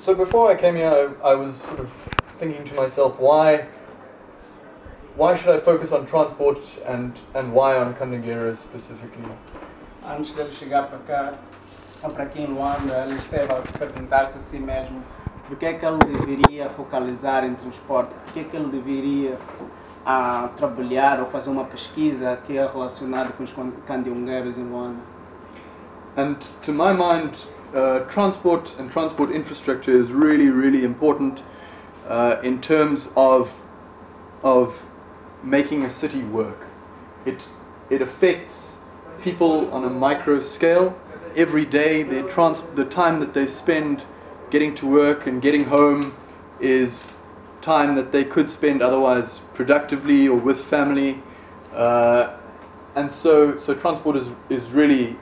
So before I came here, I was sort of thinking to myself, why should I focus on transport and why on Kandangera specifically? Antes dele chegar para cá, para aqui em Luanda, ele esteve a perguntar-se a si mesmo por que é que ele deveria focalizar em transporte, por que é que ele deveria trabalhar ou fazer uma pesquisa que é relacionada com os candeongueiros em Luanda. And to my mind, transport and transport infrastructure is really, really important in terms of making a city work. It affects people on a micro scale. Every day, the time that they spend getting to work and getting home is time that they could spend otherwise productively or with family. And so transport is really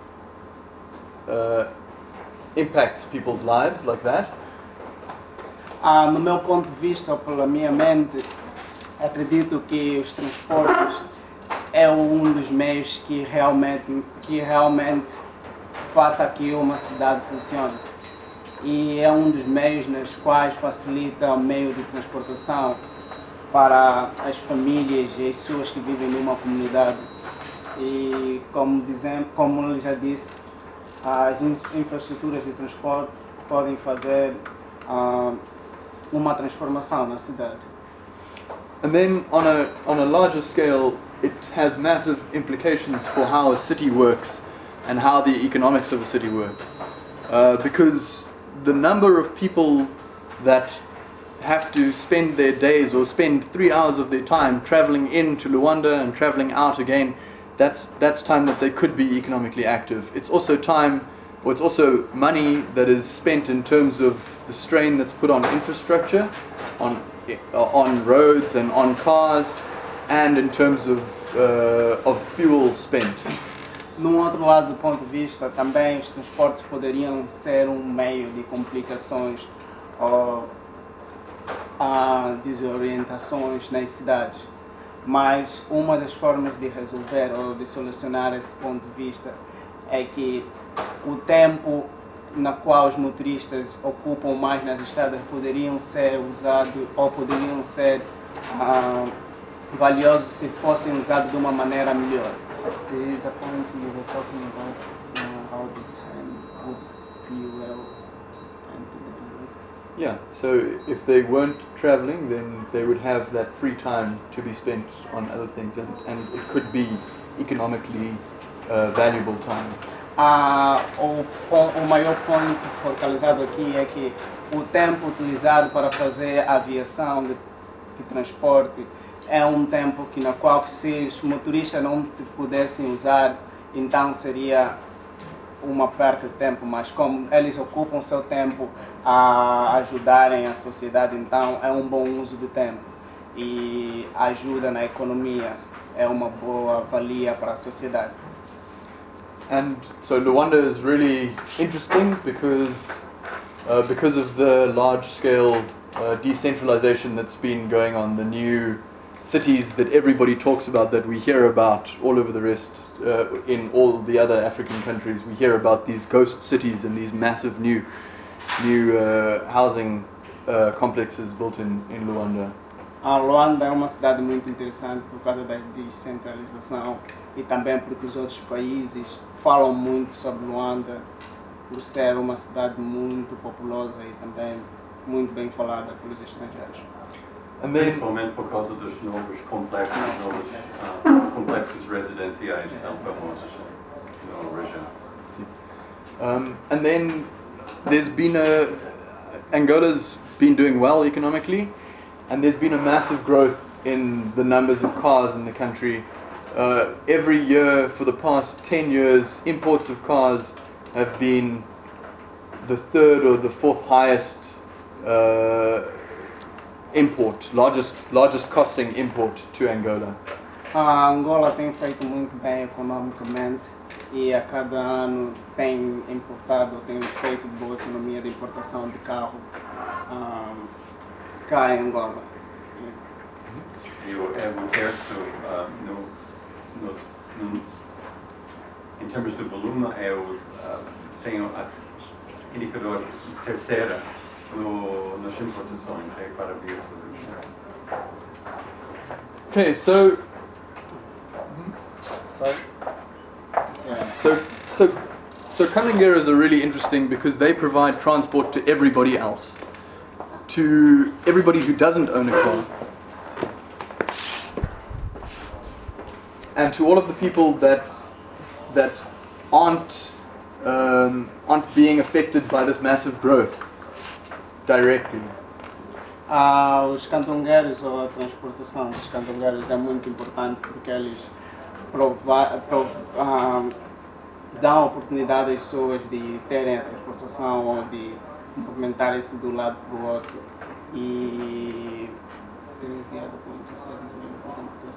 impacts people's lives like that. No meu ponto de vista, ou pela minha mente, acredito que os transportes é dos meios que realmente faça que uma cidade funcione. E é dos meios nos quais facilita o meio de transportação para as famílias e as pessoas que vivem numa comunidade. E como ele já disse, as infraestruturas de transporte podem fazer uma transformação na cidade. And then on a larger scale, it has massive implications for how a city works and how the economics of a city work. Because the number of people that have to spend their days or spend 3 hours of their time traveling into Luanda and traveling out again, that's time that they could be economically active. It's also time, or it's also money that is spent in terms of the strain that's put on infrastructure, on roads and on cars, and in terms of fuel spent. Num outro lado do ponto de vista, também os transportes poderiam ser meio de complicações ou desorientações nas cidades. Mas uma das formas de resolver ou de solucionar esse ponto de vista é que o tempo na qual os motoristas ocupam mais nas estradas poderiam ser usados ou poderiam ser valiosos se fossem usados de uma maneira melhor. There is a point you were talking about how the time would be well spent to be used. Yeah, so if they weren't traveling, then they would have that free time to be spent on other things, and it could be economically valuable time. O maior ponto focalizado aqui é que o tempo utilizado para fazer aviação de transporte é tempo na qual se os motoristas não pudessem usar, então seria uma perda de tempo, mas como eles ocupam seu tempo a ajudarem a sociedade, então é bom uso de tempo e ajuda na economia, é uma boa valia para a sociedade. And so Luanda is really interesting because of the large-scale decentralization that's been going on, the new cities that everybody talks about, that we hear about all over the rest, in all the other African countries. We hear about these ghost cities and these massive new housing complexes built in Luanda. Luanda é uma cidade muito interessante por causa da descentralização e também porque os outros países falam muito sobre Luanda por ser uma cidade muito populosa e também muito bem falada pelos estrangeiros. Principalmente por causa dos novos complexos residenciais que são famosos na região. And then there's been Angola's been doing well economically, and there's been a massive growth in the numbers of cars in the country. Every year for the past 10 years, imports of cars have been the third or the fourth highest largest costing import to Angola. Angola tem feito muito bem economicamente e a cada ano tem feito boa economia de importação de carro cá em Angola. Eu quero em termos de volume, eu tenho a indicador terceira nas importações é para vir Okay, so Sorry? Yeah. so Camingueiros are really interesting because they provide transport to everybody else, to everybody who doesn't own a car, and to all of the people that aren't being affected by this massive growth directly. Os candongueiros, ou a transportação dos candongueiros é muito importante porque eles dão oportunidade às pessoas de terem a transportação ou de movimentarem-se de um lado para o outro. E there's the other point you said is really important because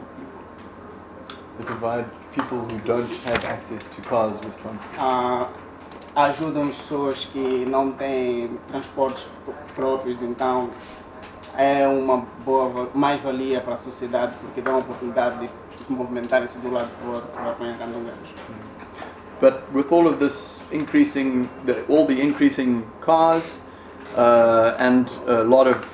They provide people who don't have access to cars with transport. Ajudam as pessoas que não têm transportes próprios, então é uma boa mais-valia para a sociedade porque dão a oportunidade de movimentarem-se de um lado para o outro para apanhar candongueiros. But with all of this increasing, all the increasing cars and a lot of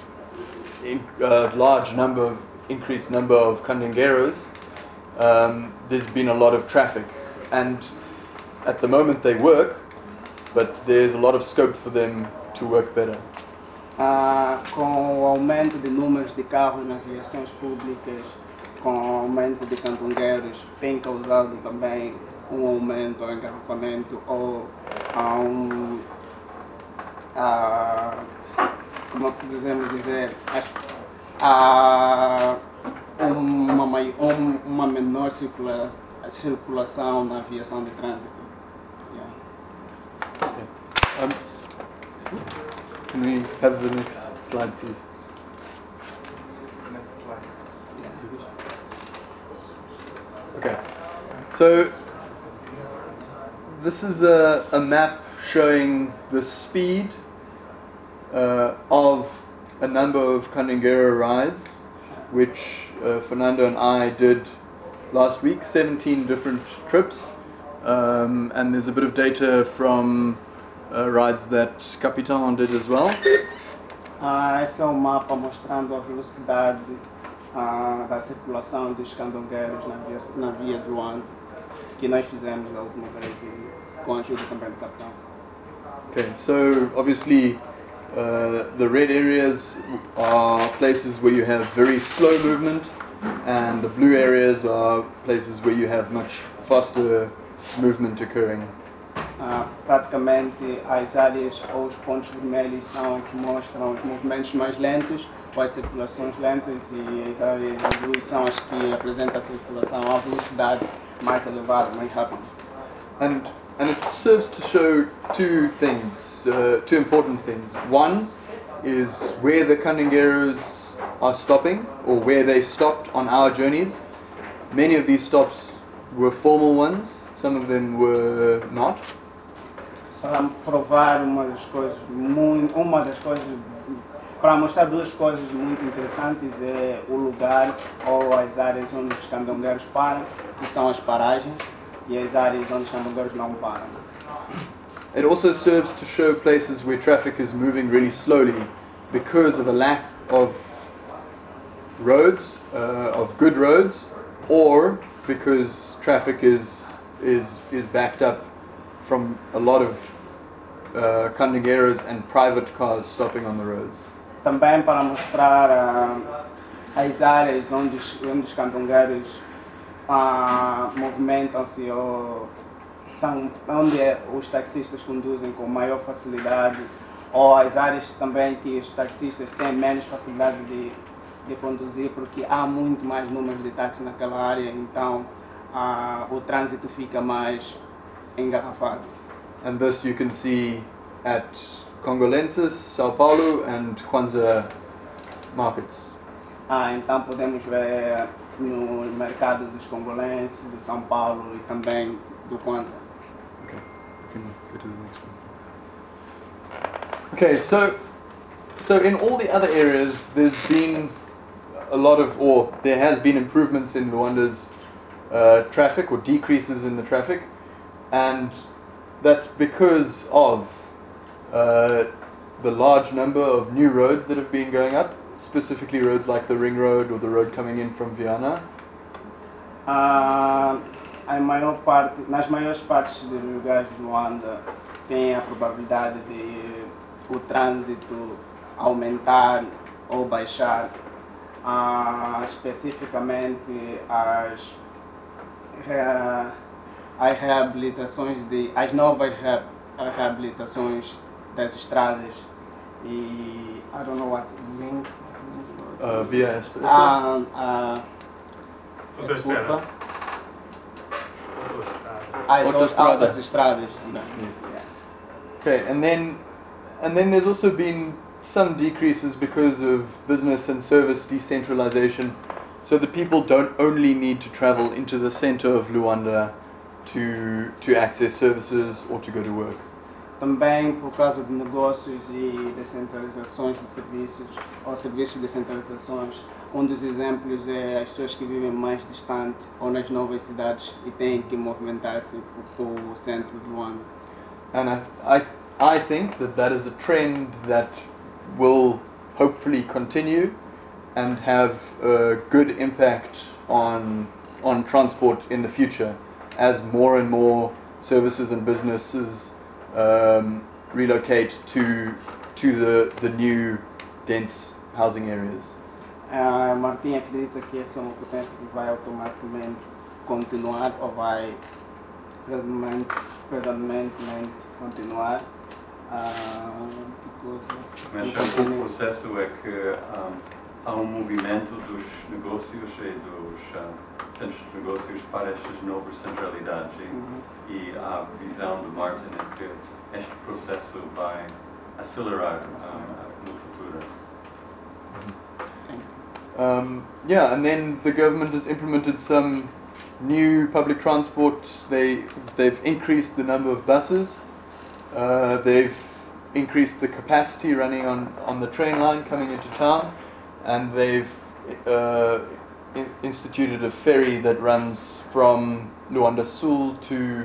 increased number of candongueiros, there's been a lot of traffic, and at the moment they work, but there's a lot of scope for them to work better. Com o aumento de números de carros nas viações públicas, com o aumento de candongueiros, tem causado também um aumento ao engarrafamento ou como podemos dizer, uma menor circulação na aviação de trânsito. Yeah. Okay. Can we have the next slide, please? Next slide. Okay. So this is a map showing the speed of a number of Candongueiro rides, which Fernando and I did last week, 17 different trips, and there's a bit of data from rides that Capitan did as well. Esse é um mapa mostrando a velocidade da circulação dos candongueiros na via de Luanda, que nós fizemos a última vez com a ajuda também do capitão. Okay, so obviously the red areas are places where you have very slow movement, and the blue areas are places where you have much faster movement occurring. Praticamente as áreas ou os pontos vermelhos são que mostram os movimentos mais lentos ou as circulações lentas, e as áreas azuis são as que apresentam a circulação à velocidade mais elevada, mais rápida. And it serves to show two things, two important things. One is where the Candongueiros are stopping, or where they stopped on our journeys. Many of these stops were formal ones, some of them were not. Para provar para mostrar duas coisas muito interessantes é o lugar ou as áreas onde os candongueiros param, que são as paragens, e as áreas onde os candongueiros não param. It also serves to show places where traffic is moving really slowly because of a lack of roads, of good roads, or because traffic is backed up from a lot of Candongueiros and private cars stopping on the roads. Também para mostrar as áreas onde os candongueiros movimentam-se ou são onde os taxistas conduzem com maior facilidade, ou as áreas também que os taxistas têm menos facilidade de conduzir porque há muito mais números de táxis naquela área, então o trânsito fica mais engarrafado. And this you can see at Congolenses, Sao Paulo and Kwanzaa markets. Então podemos ver no mercado dos congolenses, de São Paulo e também do Kwanzaa. Okay, we can go to the next one. Okay, so in all the other areas there's been a lot of, or there has been improvements in Luanda's traffic, or decreases in the traffic, and that's because of the large number of new roads that have been going up, specifically roads like the Ring Road or the road coming in from Viana. Nas maiores partes dos lugares de Luanda tem a probabilidade de o trânsito aumentar ou baixar, especificamente as novas reabilitações das estradas e I don't know what's Ring. Via Expressa. Autoestrada. As altas estradas. Yes. Okay, and then there's also been some decreases because of business and service decentralization, so that people don't only need to travel into the center of Luanda to access services or to go to work. Também por causa de negócios e descentralizações de serviços ou serviços de descentralizações. Dos exemplos é as pessoas que vivem mais distante ou nas novas cidades e têm que movimentar-se para o centro de Luanda. And I think that is a trend that will hopefully continue and have a good impact on transport in the future as more and more services and businesses relocate to the new dense housing areas. Martim acredita que essa é uma potência que vai automaticamente continuar ou vai predominantemente continuar. Mas o processo é que há movimento dos negócios e dos centros de negócios para estas novas centralidades e a visão do Martin é que este processo vai acelerar no futuro. And then the government has implemented some new public transport. They've increased the number of buses. They've increased the capacity running on the train line coming into town, and they've instituted a ferry that runs from Luanda Sul to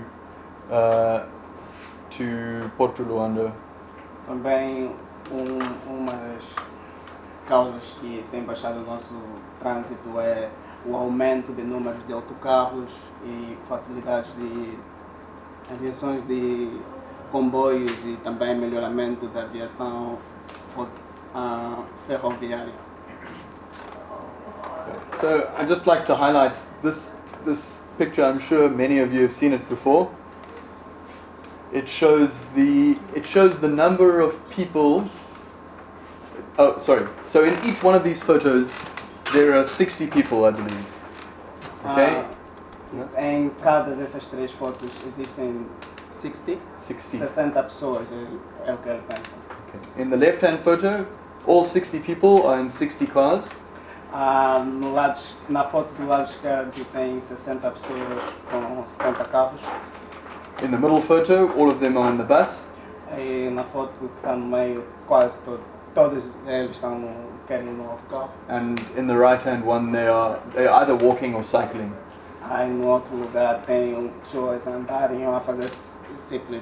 Porto Luanda. Também uma das causas que tem baixado o nosso trânsito é o aumento de números de autocarros e facilidades de aviações de comboios e também melhoramento da aviação ferroviária. So I'd just like to highlight this picture. I'm sure many of you have seen it before. It shows the number of people. Oh, sorry. So in each one of these photos, there are 60 people, I believe. Okay. Em cada dessas três fotos existem 60 pessoas, é o que ele pensa. Okay. In the left-hand photo, all 60 people are in 60 cars. Na foto do lado esquerdo tem 60 pessoas com 70 carros. In the middle photo, all of them are in the bus. E na foto que está no meio, quase todos eles querem ir no autocarro. And in the right-hand one, they're either walking or cycling. Aí no outro lugar tem pessoas a andarem ou a fazer ciclismo.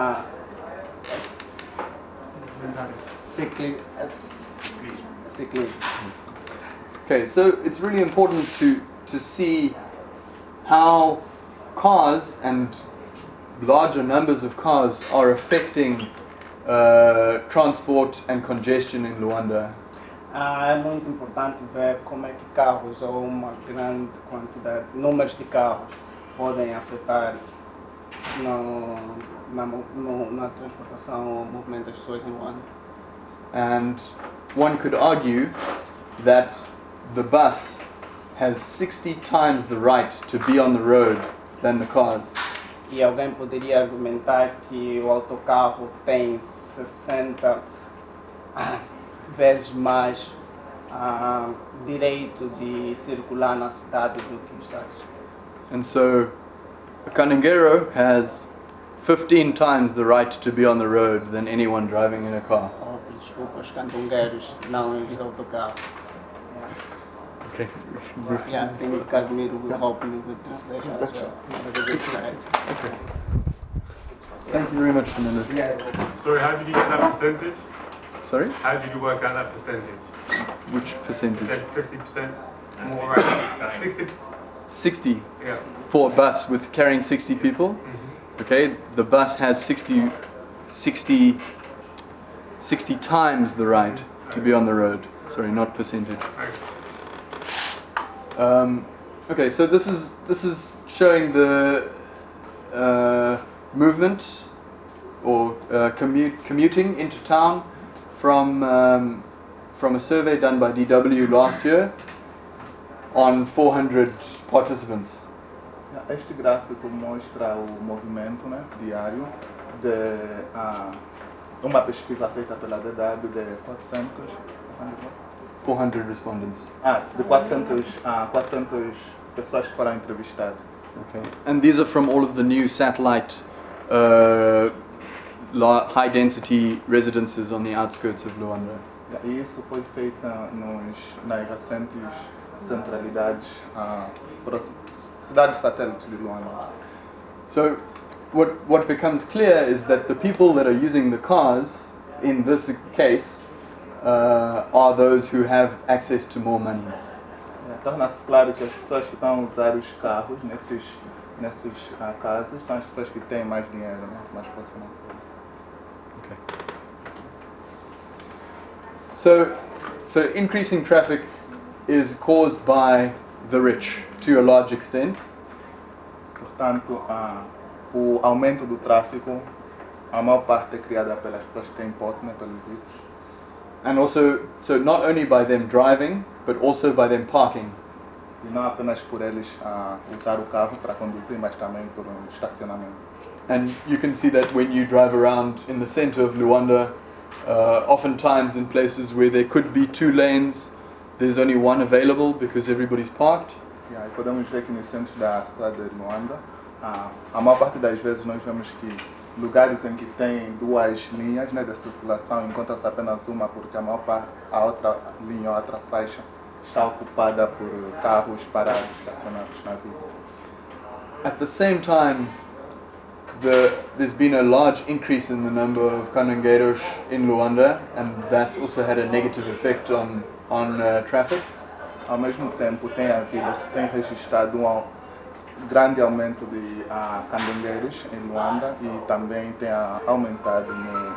Okay, so it's really important to see how cars and larger numbers of cars are affecting transport and congestion in Luanda. É muito importante ver como é que carros ou uma grande quantidade, números de carros podem afetar na transportação ou movimento das pessoas em Luanda. And one could argue that the bus has 60 times the right to be on the road than the cars. E alguém poderia argumentar que o autocarro tem 60 vezes mais direito de circular na cidade do que os táxis. And so a Cananguero has 15 times the right to be on the road than anyone driving in a car. Oh, desculpa, os cantongueiros, não os autocarros. Okay. Yeah, I think Casimiro will help me with translation as well. Thank you very much, Fernando. Sorry, how did you get that percentage? Sorry? How did you work out that percentage? Which You percentage? said 50% more right? 60? 60 Yeah. for a bus with carrying 60 people. Okay, the bus has 60 times the right to be on the road. Sorry, not percentage. Okay, so this is showing the movement or commuting into town from a survey done by DW last year on 400 participants. Este gráfico mostra o movimento, né, diário de uma pesquisa feita pela DW de 400 respondents. De 400 pessoas que foram entrevistadas. Okay. And these are from all of the new satellite high density residences on the outskirts of Luanda. E isso foi feito nas recentes centralidades, cidades satélites de Luanda. So what becomes clear is that the people that are using the cars in this case are those who have access to more money. Torna-se claro que as pessoas que estão a usar os carros nesses casos são as pessoas que têm mais dinheiro, né? Mais posse financeira. Okay. So increasing traffic is caused by the rich to a large extent. Portanto, o aumento do tráfego, a maior parte é criada pelas pessoas que têm posse, né? Pelos ricos. And also, so not only by them driving, but also by them parking. E não apenas por eles usar o carro para conduzir, mas também por estacionamento. And you can see that when you drive around in the center of Luanda, oftentimes in places where there could be 2 lanes, there's only one available because everybody's parked. E aí podemos ver que no centro da cidade de Luanda, a maior parte das vezes nós vemos que lugares em que tem 2 linhas, né, de circulação, encontra-se apenas uma porque a outra linha ou outra faixa está ocupada por carros parados, estacionados na via. At the same time, there's been a large increase in the number of canangueiros in Luanda, and that's also had a negative effect on traffic. Ao mesmo tempo tem registrado grande aumento de candangueiros em Luanda e também tem aumentado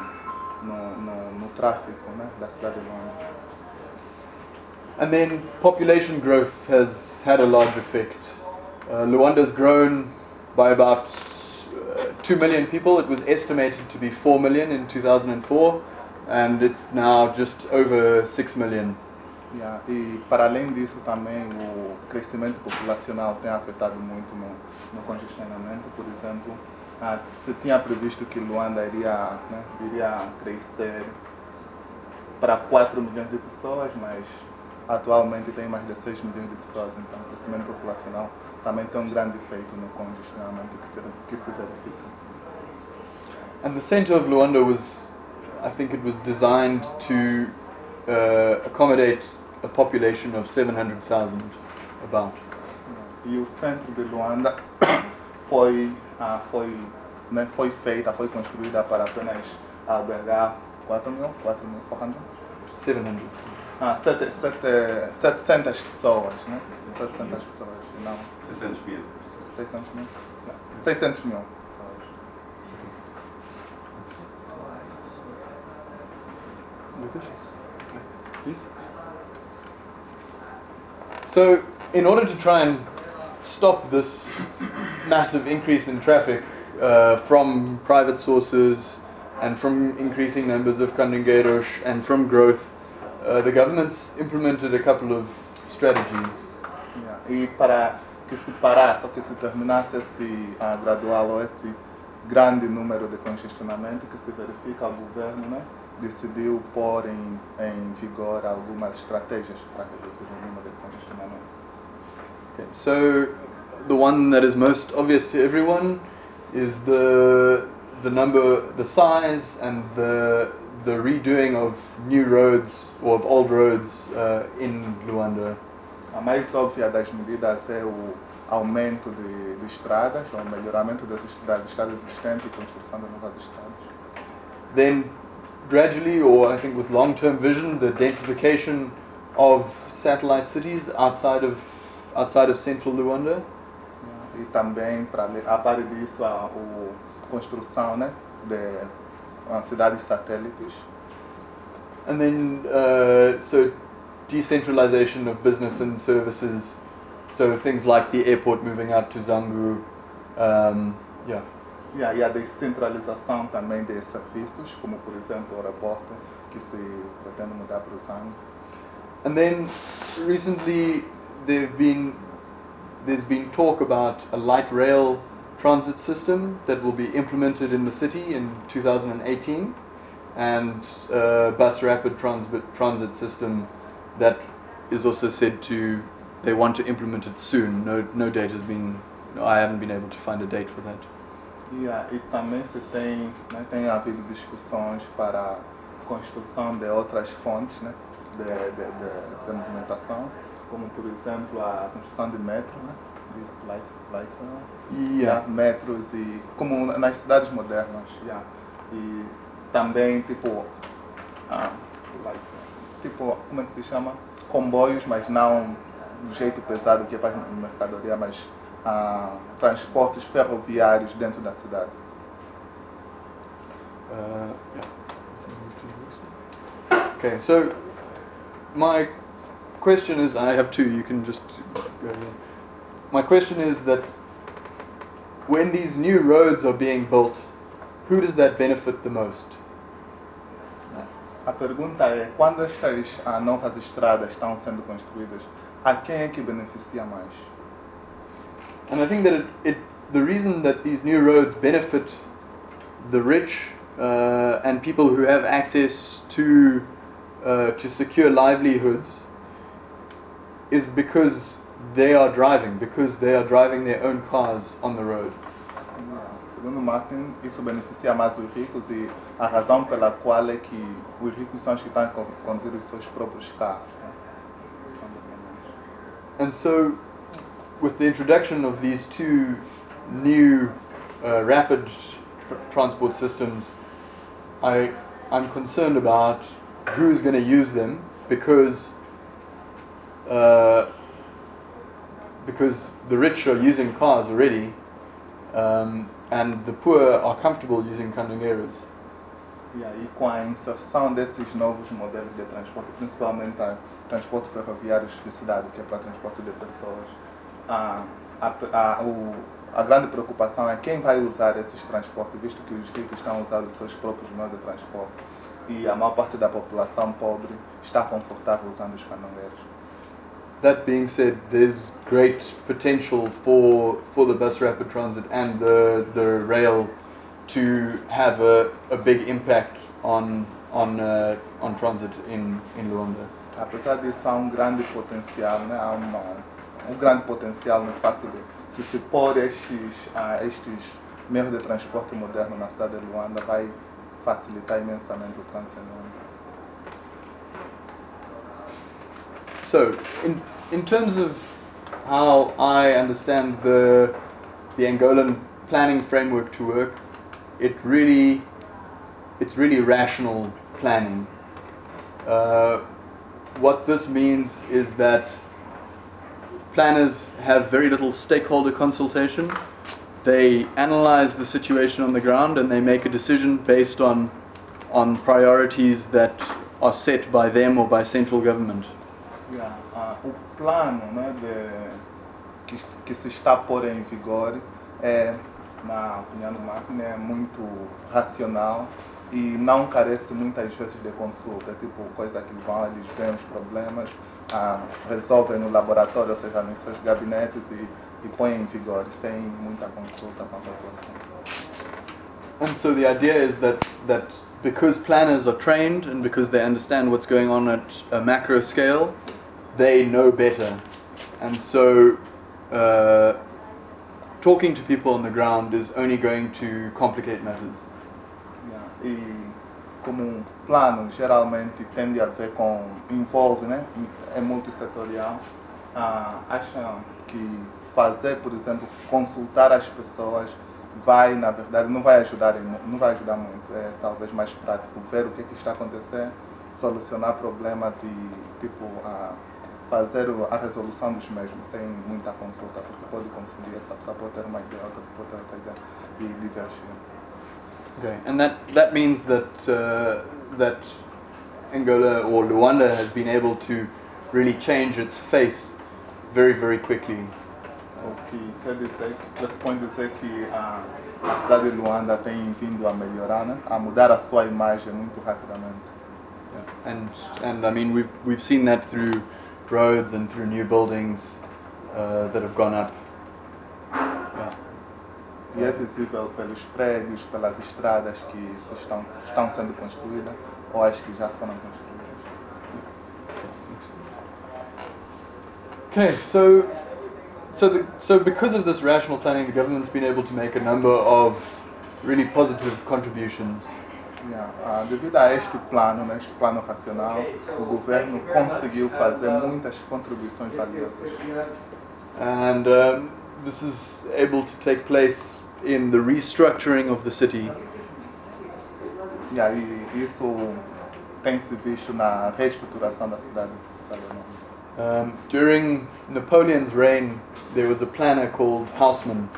no tráfego, né, da cidade de Luanda. And then population growth has had a large effect. Luanda's grown by about 2 million people. It was estimated to be 4 million in 2004, and it's now just over 6 million. E para além disso também o crescimento populacional tem afetado muito no congestionamento. Por exemplo, se tinha previsto que Luanda iria crescer para 4 milhões de pessoas, mas atualmente tem mais de 6 milhões de pessoas, então o crescimento populacional também tem um grande efeito no congestionamento que se verifica. And the center of Luanda I think it was designed to accommodate a population of 700,000 about. E o centro de Luanda foi construída para apenas albergar 4.400? 700. 700 pessoas, né? 700 pessoas, não. 600 mil. 600 mil? 600 mil. Lucas, please. So, in order to try and stop this massive increase in traffic from private sources and from increasing numbers of candangueiros and from growth, the government's implemented a couple of strategies. E para que se parasse, que se terminasse esse gradual ou esse grande número de congestionamento que se verifica, o governo, né, decidiu pôr em vigor algumas estratégias para reduzir o número de congestionamento. Okay, so the one that is most obvious to everyone is the size and the redoing of new roads or of old roads in Luanda. A mais óbvia das medidas é o aumento de estradas, o melhoramento das estradas existentes e construção de novas estradas. Then gradually, or I think with long-term vision, the densification of satellite cities outside of central Luanda. E também, a par disso, a construção, né, de cidades satélites. And then, so decentralization of business and services, so things like the airport moving out to Zambu, yeah. Yeah, e a descentralização também de serviços, como por exemplo o aeroporto, que se pretende mudar para o Zambu. And then, recently, there's been talk about a light rail transit system that will be implemented in the city in 2018, and bus rapid transit system that is also said they want to implement it soon. No date has been, I haven't been able to find a date for that. Yeah, e também tem havido discussões para a construção de outras fontes, né, de movimentação, como por exemplo a construção de metro, né, light rail, Yeah. metros, e como nas cidades modernas, yeah. E também tipo como é que se chama, comboios, mas não do jeito pesado que é para mercadoria, mas transportes ferroviários dentro da cidade. Yeah. Okay, so my question is, I have two, you can just go ahead. My question is that when these new roads are being built, who does that benefit the most? A pergunta é, quando estas novas estradas estão sendo construídas, a quem é que beneficia mais? And I think that the reason that these new roads benefit the rich and people who have access to secure livelihoods is because they are driving their own cars on the road. Segundo Martin, isso beneficia mais os ricos, e a razão pela qual é que os ricos são os que estão a conduzir os seus próprios carros. And so, with the introduction of these two new rapid transport systems, I'm concerned about who's going to use them, because the rich are using cars already, and the poor are comfortable using caminhoneiros. E aí, com a inserção desses novos modelos de transporte, principalmente transporte ferroviário de cidade, que é para transporte de pessoas, a grande preocupação é quem vai usar esses transportes, visto que os ricos estão a usar os seus próprios meios de transporte e a maior parte da população pobre está confortável usando os caminhoneiros. That being said, there's great potential for the bus rapid transit and the rail to have a big impact on transit in Luanda. Apesar disso, há grande potencial, né? Há grande potencial no facto de se pôr estes meios de transporte moderno na cidade de Luanda, vai facilitar imensamente o trânsito em Luanda. So, in terms of how I understand the Angolan planning framework to work, it's really rational planning. What this means is that planners have very little stakeholder consultation. They analyze the situation on the ground and they make a decision based on priorities that are set by them or by central government. Yeah. O plano, né, que se está a pôr em vigor na opinião do Martin, é muito racional e não carece muitas vezes de consulta. É tipo coisa que eles veem os problemas, resolvem no laboratório, ou seja, nos seus gabinetes e põem em vigor sem muita consulta com a população. And so the idea is that because planners are trained and because they understand what's going on at a macro scale, they know better. And so talking to people on the ground is only going to complicate matters. Yeah. E como plano geralmente tende a ver envolve, né, é multissetorial, acham que fazer, por exemplo, consultar as pessoas vai, na verdade, não vai ajudar muito. É talvez mais prático ver o que está acontecendo, solucionar problemas e tipo fazer a resolução dos mesmos sem muita consulta, porque pode confundir, essa pessoa pode ter uma ideia, outra pode ter outra ideia e divergir. Okay, and that means that that Angola or Luanda has been able to really change its face very, very quickly. O que quer dizer, pressupõe dizer que a cidade de Luanda tem vindo a melhorar, né? A mudar a sua imagem muito rapidamente. Yeah. And I mean we've seen that through roads and through new buildings that have gone up. Yeah. E é visível pelos prédios, pelas estradas que estão sendo construídas ou as que já foram construídas. Okay, so because of this rational planning, the government's been able to make a number of really positive contributions. Yeah. Devido a este plano, né, este plano racional, o governo conseguiu fazer muitas contribuições valiosas. And this is able to take place in the restructuring of the city. E aí isso tem se visto na reestruturação da cidade. During Napoleon's reign, there was a planner called Haussmann,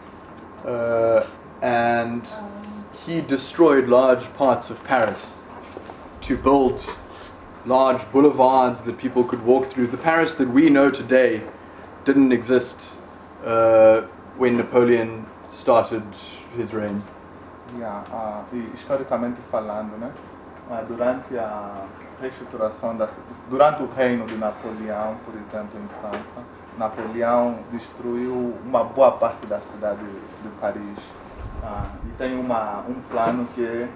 and he destroyed large parts of Paris to build large boulevards that people could walk through. The Paris that we know today didn't exist when Napoleon started his reign. Yeah, e historicamente falando, né, durante a reestruturação durante o reino de Napoleão, por exemplo, em França, Napoleão destruiu uma boa parte da cidade de Paris. E tem um plano que é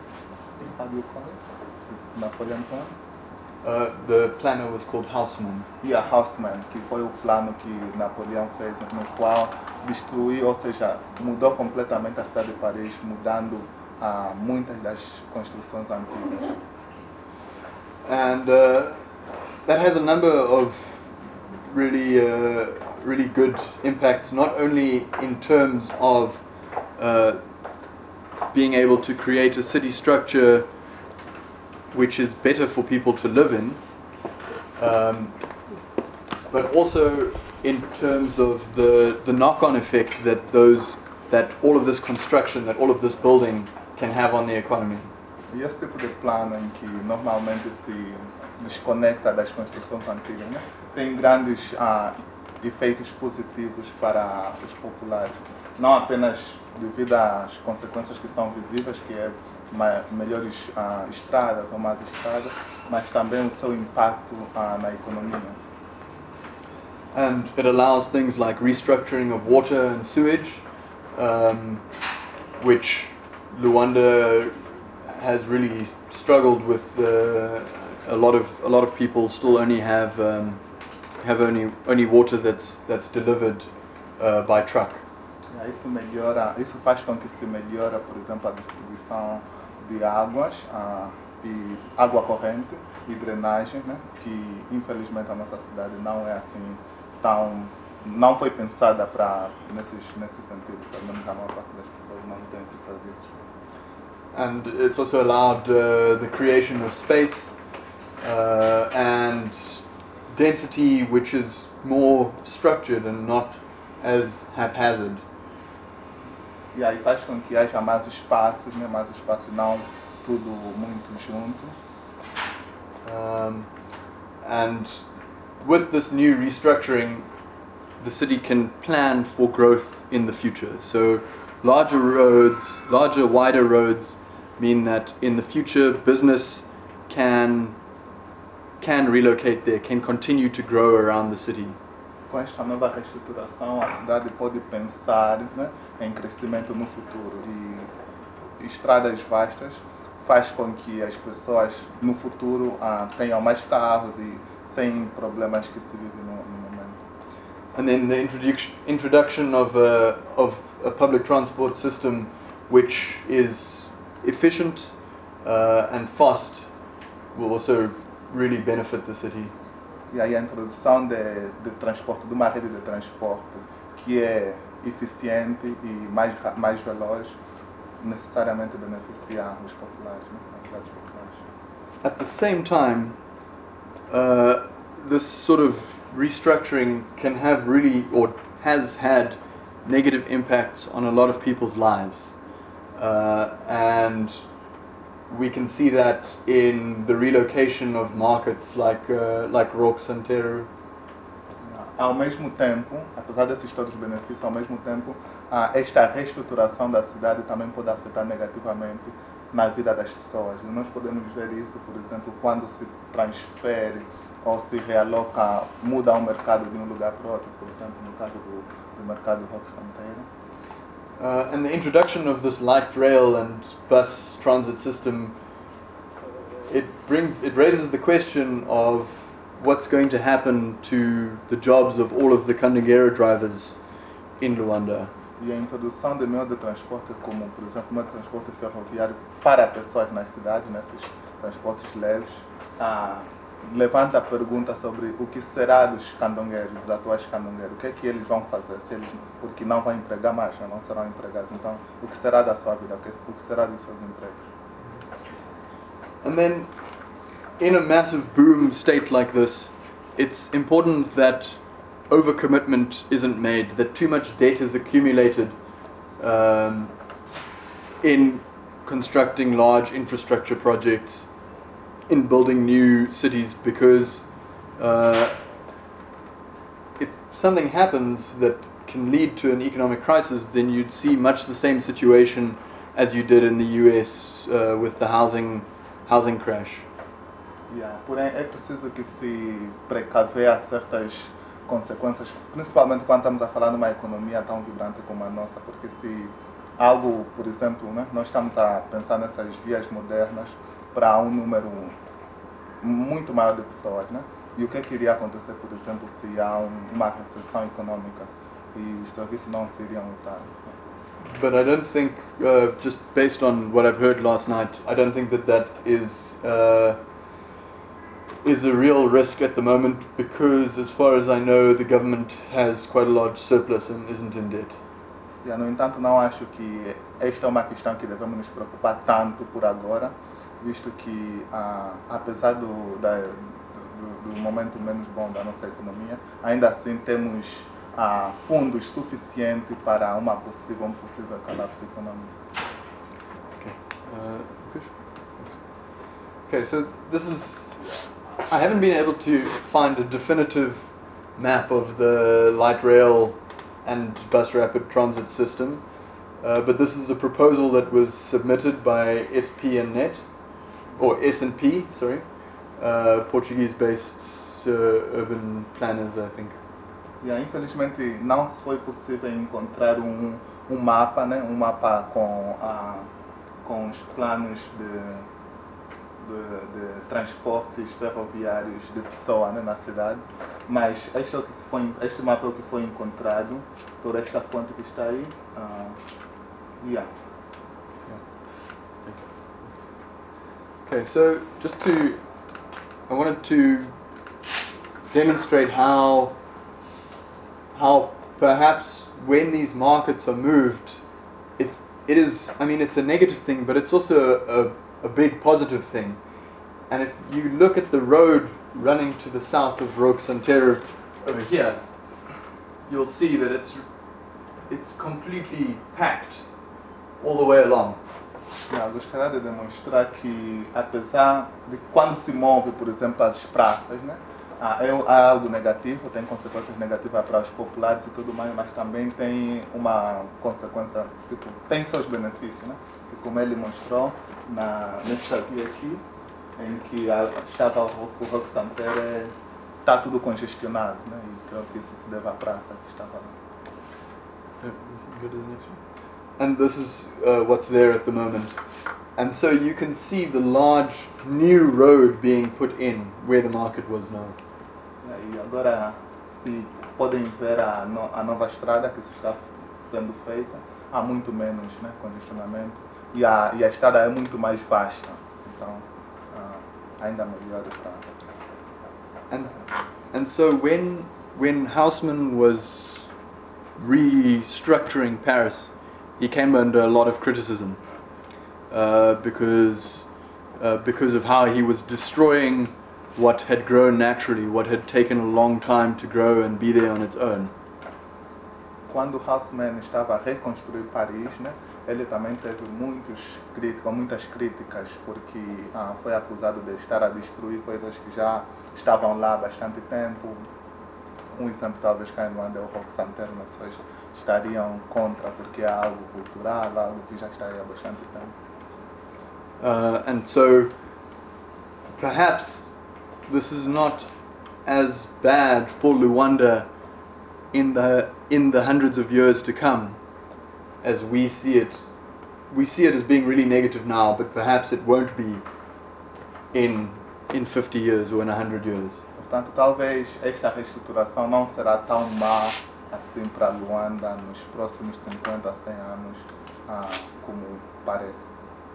Napoleão The planner was called Haussmann. Haussmann, que foi o plano que Napoleão fez, no qual destruiu, ou seja, mudou completamente a cidade de Paris, mudando muitas das construções antigas. And that has a number of really good impacts, not only in terms of being able to create a city structure which is better for people to live in, but also in terms of the knock-on effect that all of this construction, that all of this building can have on the economy. E esse tipo de plano em que normalmente se desconecta das construções antigas, né, tem grandes efeitos positivos para os populares, não apenas devido às consequências que são visíveis, que é melhores estradas ou mais estradas, mas também o seu impacto na economia. And it allows things like restructuring of water and sewage, which Luanda has really struggled with. A lot of people still only have only water that's delivered by truck. Isso faz com que se melhore, por exemplo, a distribuição de águas e água corrente e drenagem, né, que infelizmente a nossa cidade não é assim não foi pensada nesse sentido, pelo menos a maior parte das pessoas não tem esses serviços. And it's also allowed the creation of space and density which is more structured and not as haphazard. E aí faz com que haja mais espaço, né? Mais espaço, não tudo muito junto. And with this new restructuring, the city can plan for growth in the future. So larger roads, wider roads mean that in the future business can relocate there, can continue to grow around the city. Com esta nova reestruturação, a cidade pode pensar, né, em crescimento no futuro, e estradas vastas faz com que as pessoas no futuro tenham mais carros e sem problemas que se vivem no momento. And then the introduction of a public transport system which is efficient and fast will also really benefit the city. E aí a introdução de transporte, de uma rede de transporte que é eficiente e mais veloz, necessariamente beneficia os populares, né? As cidades populares. At the same time, this sort of restructuring can have really, or has had, negative impacts on a lot of people's lives. And we can see that in the relocation of markets like Roque Santeiro. Ao mesmo tempo, apesar desses todos os benefícios, ao mesmo tempo, esta reestruturação da cidade também pode afetar negativamente na vida das pessoas. E nós podemos ver isso, por exemplo, quando se transfere ou se realoca, muda o mercado de um lugar para outro, por exemplo, no caso do mercado Roque Santeiro. And the introduction of this light rail and bus transit system, it raises the question of what's going to happen to the jobs of all of the Kandingueira drivers in Luanda. E a introdução de meio de transporte como, por exemplo, meio de transporte ferroviário para pessoas nas cidades, nesses transportes leves, levanta a pergunta sobre o que será dos candongueiros, dos atuais candongueiros, o que é que eles vão fazer, se eles, porque não vão empregar mais, não serão empregados. Então, o que será da sua vida, o que será dos seus empregos? And then, in a massive boom state like this, it's important that overcommitment isn't made, that too much debt is accumulated in constructing large infrastructure projects, in building new cities, because if something happens that can lead to an economic crisis, then you'd see much the same situation as you did in the US with the housing crash. Porém, é preciso que se precaver a certas consequências, principalmente quando estamos a falar de uma economia tão vibrante como a nossa, porque se algo, por exemplo, né, nós estamos a pensar nessas vias modernas para um número muito maior de pessoas, né? E o que é que iria acontecer, por exemplo, se há uma recessão econômica e os serviços não se iriam usar? But I don't think, just based on what I've heard last night, I don't think that is a real risk at the moment, because as far as I know, the government has quite a large surplus and isn't in debt. No entanto, não acho que esta é uma questão que devemos nos preocupar tanto por agora, visto que, apesar do momento menos bom da nossa economia, ainda assim temos fundos suficientes para um possível colapso econômico. Okay, so this is, I haven't been able to find a definitive map of the light rail and bus rapid transit system, but this is a proposal that was submitted by SP&Net, or S&P, sorry, Portuguese-based urban planners, I think. Infelizmente não foi possível encontrar um mapa, né, um mapa com os planos de transportes ferroviários de pessoa, né, na cidade, mas este mapa é o que foi encontrado por esta fonte que está aí. Okay, so I wanted to demonstrate how perhaps when these markets are moved, it's a negative thing, but it's also a big positive thing. And if you look at the road running to the south of Roque Santeiro over here, you'll see that it's completely packed all the way along. Gostaria de demonstrar que, apesar de quando se move, por exemplo, as praças, né, há algo negativo, tem consequências negativas para os populares e tudo mais, mas também tem uma consequência, tem seus benefícios, né? E como ele mostrou nesta via aqui, em que estava o Roque Santeiro, está tudo congestionado, né? E creio que isso se deve à praça que estava lá. And this is what's there at the moment. And so you can see the large new road being put in where the market was now. E agora, se podem ver a nova estrada que está sendo feita, há muito menos, né, congestionamento, e a estrada é muito mais vasta, então ainda melhor para. And so when Houseman was restructuring Paris, he came under a lot of criticism because of how he was destroying what had grown naturally, what had taken a long time to grow and be there on its own. Quando Haussmann estava a reconstruir Paris, né, ele também teve muitas críticas, porque foi acusado de estar a destruir coisas que já estavam lá há bastante tempo. Um exemplo, talvez, cá em Luanda é o rock santerno, as pessoas estariam contra, porque é algo cultural, algo que já está aí há bastante tempo. And so, perhaps this is not as bad for Luanda in the hundreds of years to come as we see it. We see it as being really negative now, but perhaps it won't be in 50 years or in 100 years. Portanto, talvez esta reestruturação não será tão má assim para Luanda nos próximos 50, 100 anos, como parece.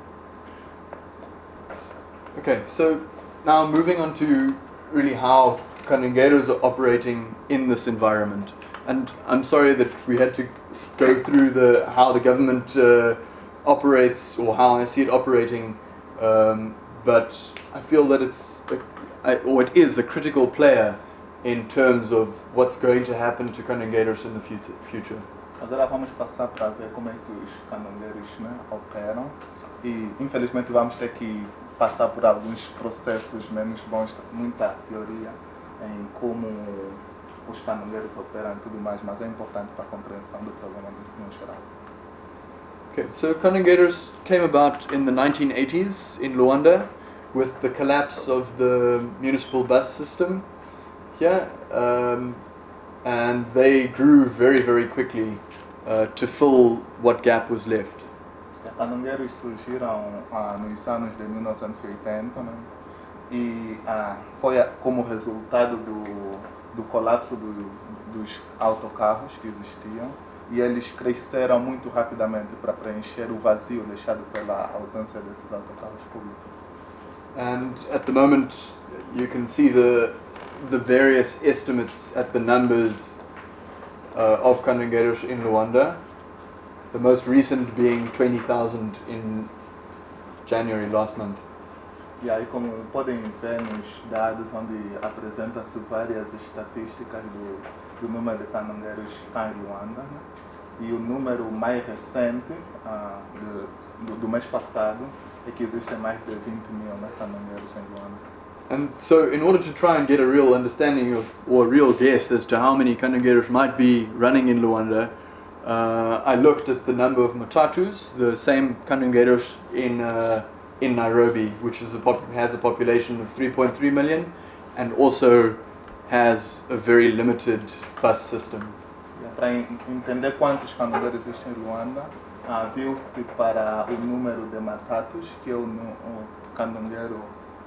Okay, so now moving on to really how Kanengeiros are operating in this environment. And I'm sorry that we had to go through how the government operates, or how I see it operating, but I feel that it is a critical player in terms of what's going to happen to Kanengeiros in the future. Agora vamos passar para ver como é que os canongeiros, né, operam, e infelizmente vamos ter que passar por alguns processos menos bons, muita teoria em como os canongeiros operam e tudo mais, mas é importante para a compreensão do problema no geral. Okay, so Kanengeiros came about in the 1980s in Luanda with the collapse of the municipal bus system here, and they grew very, very quickly to fill what gap was left. Os canongeiros surgiram nos anos de 1980, né? E foi como resultado do colapso dos autocarros que existiam, e eles cresceram muito rapidamente para preencher o vazio deixado pela ausência desses autocarros públicos. And at the moment you can see the various estimates at the numbers of Kanengeiros in Luanda. The most recent being 20,000 in January last month. E aí, como podem ver nos dados, onde apresenta-se várias estatísticas do número de canongeiros cá em Luanda, né? E o número mais recente do mês passado é que existem mais de 20 mil, né, canongeiros em Luanda. And so, in order to try and get a real understanding of, or a real guess as to how many Kanengeiros might be running in Luanda, I looked at the number of matatus, the same Kanengeiros in Nairobi, which has a population of 3.3 million, and also has a very limited bus system. Para entender quantos canongeiros existem em Luanda, viu-se para o número de matatus, que é o canongueiro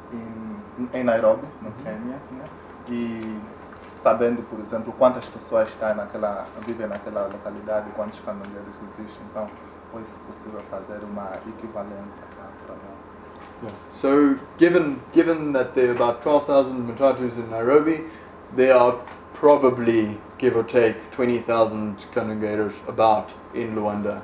em Nairobi, no Quênia, né? E sabendo, por exemplo, quantas pessoas vivem naquela localidade, quantos canongeiros existem, então foi-se possível fazer uma equivalência para lá. Yeah. So, given that there are about 12,000 matatus in Nairobi, there are probably, give or take, 20,000 canongeiros about in Luanda.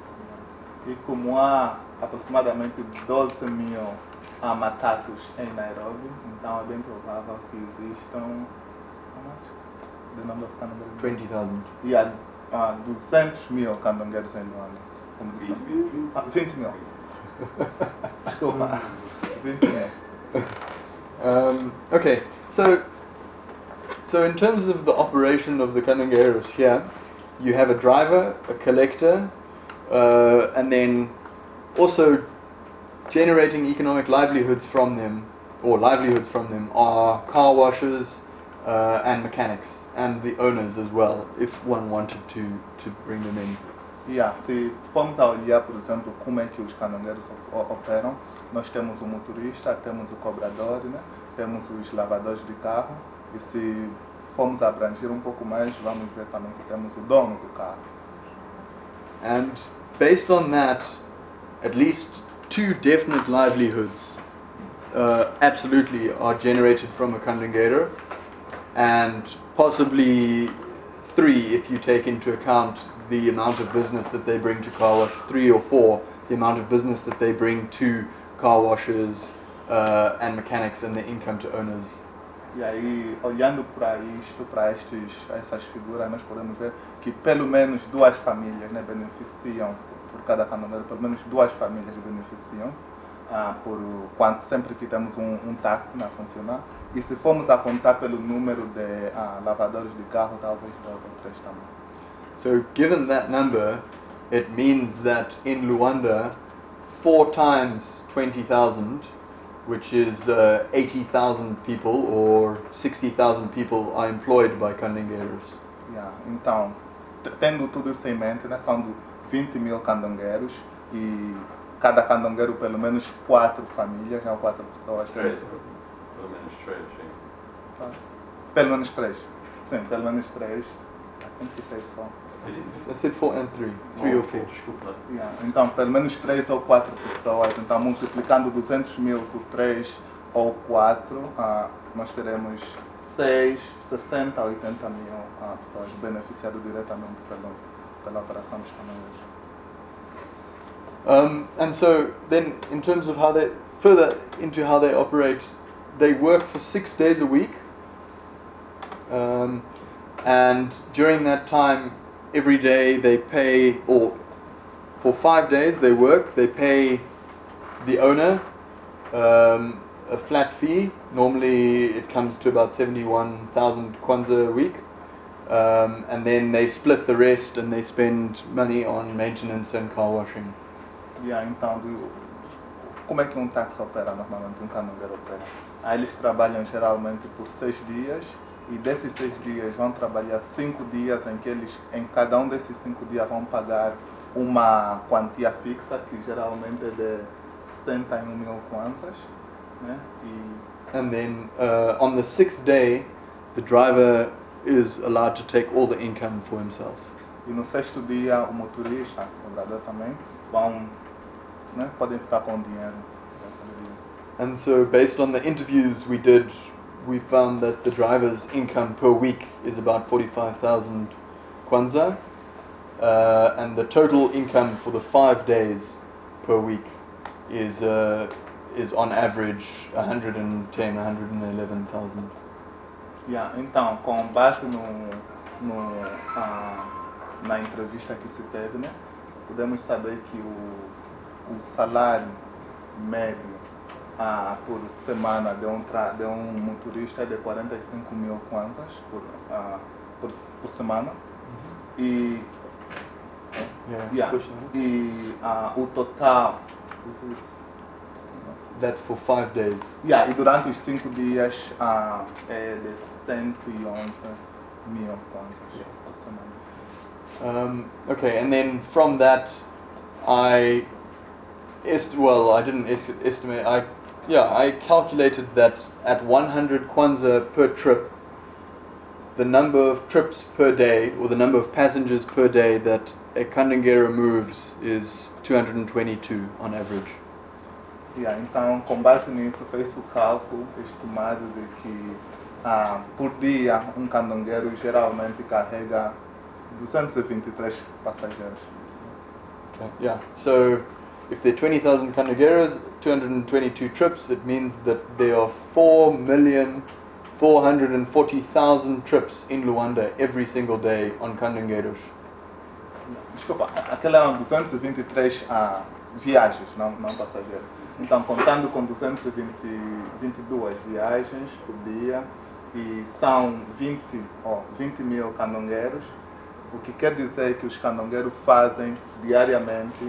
E como há aproximadamente 12 mil matatus em Nairobi, então é bem provável que existam, how much? The number of canongeiros? 20,000. E há 200 mil canongeiros em Luanda. 20 mil. Desculpa. 20 mil. Okay, so in terms of the operation of the canongeiros here, you have a driver, a collector, and then also generating economic livelihoods from them are car washers and mechanics, and the owners as well, if one wanted to bring them in. Se formos a olhar, por exemplo, como é que os canongeiros operam, nós temos o motorista, temos o cobrador, né? Temos os lavadores de carro, e se formos abranger um pouco mais, vamos ver também que temos o dono do carro. And based on that, at least 2 definite livelihoods absolutely are generated from a canongueiro, and possibly 3 if you take into account the amount of business that they bring to car wash, 3 or 4, the amount of business that they bring to car washers and mechanics and the income to owners. E aí, olhando para isto, para essas figuras, nós podemos ver que pelo menos 2 famílias, né, beneficiam por cada canongueiro, pelo menos 2 famílias beneficiam sempre que temos um táxi a funcionar. E se formos a contar pelo número de lavadores de carro, talvez 2 ou 3 também. So given that number, it means that in Luanda, 4 times 20,000, which is 80,000 people or 60,000 people are employed by candongueiros. Yeah. Então, tendo tudo isso em mente, né, são 20 mil candongueiros e cada candongueiro pelo menos 4 famílias, né, 4 pessoas. Pelo menos 3, sim. Pelo menos 3. Sim, pelo menos 3. I think you said 4. I said 4 and 3. 3 or 4. Desculpa. Yeah. Então, pelo menos 3 ou 4 pessoas. Então, multiplicando 200 mil por 3 ou 4, nós teremos 6, 60, 80 mil pessoas beneficiadas diretamente pela operação dos caminhões. And so then in terms of how they, further into how they operate, they work for 6 days a week. And during that time, every day they pay, or for 5 days they work, they pay the owner a flat fee. Normally it comes to about 71,000 kwanza a week. And then they split the rest and they spend money on maintenance and car washing. Yeah, então, como é que um táxi opera normalmente, um canongueiro opera? Aí eles trabalham geralmente por 6 dias e desses 6 dias vão trabalhar 5 dias em que eles, em cada um desses 5 dias vão pagar uma quantia fixa que geralmente é de 71 mil kwanzas, né? And then on the 6th day, the driver is allowed to take all the income for himself. E no 6º dia o motorista, o cobrador também, podem ficar com o dinheiro. And so based on the interviews we did, we found that the driver's income per week is about 45,000 kwanza, and the total income for the 5 days per week is on average 110,000, 111,000. Yeah, então, com base na entrevista que se teve, né, podemos saber que o salário médio por semana de um motorista é de 45 mil kwanzas por semana. E o total, that's for 5 days. E durante os 5 dias é de 111 mil kwanzas por semana. Okay, and then from that, I didn't estimate. I calculated that at 100 kwanza per trip, the number of trips per day, or the number of passengers per day that a Kandangera moves is 222 on average. Então, com base nisso, fez o cálculo estimado de que por dia um candongueiro geralmente carrega 223 passageiros. Okay, yeah. So if there are 20,000 Kandongueiros, 222 trips, it means that there are 4,440,000 trips in Luanda every single day on Kandongueiros. Desculpa, aquela eram 223 viagens, não passageiros. Então, contando com 222 viagens por dia, e são 20 mil candongueiros, o que quer dizer que os candongueiros fazem diariamente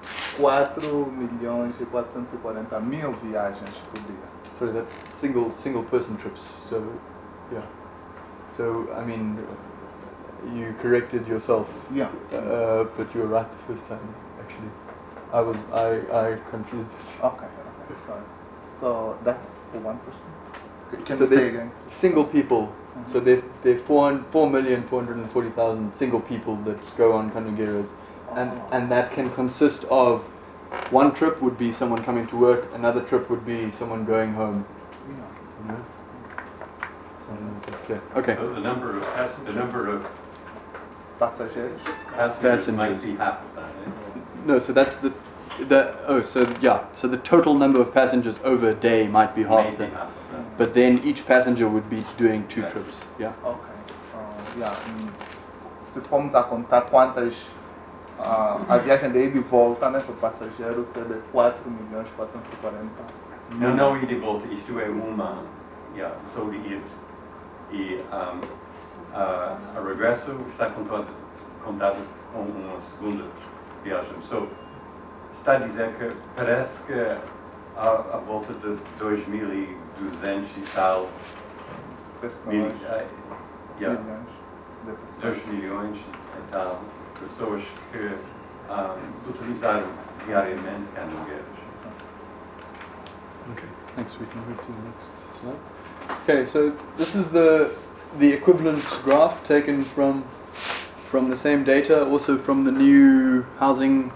4.440.000 viagens por dia. Sorry, that's single person trips. So, yeah. So, I mean, you corrected yourself. Yeah. But you were right the first time, actually. I confused it. Okay, sorry. So that's for one person? Can So you say again? single people. Mm-hmm. So they're 4,440,000 single people that go on Kandongueiros. And that can consist of one trip would be someone coming to work, another trip would be someone going home. Yeah. You know? That's clear. Okay. So the number of passageiros? Passengers might Passengers. be half of that. Eh? No, so that's so the total number of passengers over a day might be half Maybe that. half of that. But then each passenger would be doing 2 Right. trips. Yeah. Ok. Se formos a contar quantas a viagem de ida e volta, né, para passageiro, seria de 4.440.000. Não ida e volta, isto é uma, só de ir. E a regresso está contado com uma segunda viagem. So, está a dizer que parece que à volta de 2.200 e tal, Pessoas, milhões milhões de pessoas. 2 milhões e tal, pessoas que utilizaram diariamente canongueiros. Okay, thanks. We can move to the next slide. Okay, so this is the equivalent graph taken from the same data, also from the new housing.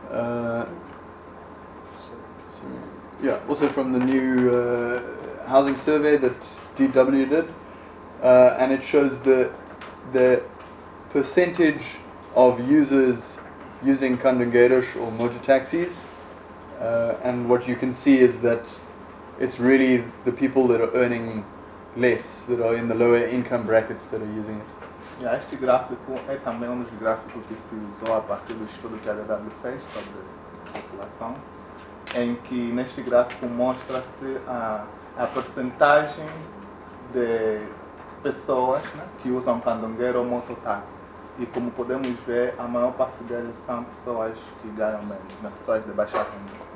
Also from the new housing survey that DW did, and it shows the percentage of users using Kandungeiros or motor taxis. And what you can see is that it's really the people that are earning less, that are in the lower income brackets, that are using it. Este gráfico é também um dos gráficos que se usou a partir do estudo que a DW fez sobre a população, em que neste gráfico mostra-se a percentagem de pessoas, né, que usam candongueiro ou mototáxi. E como podemos ver, a maior parte deles são pessoas que ganham menos, né, pessoas de baixa renda.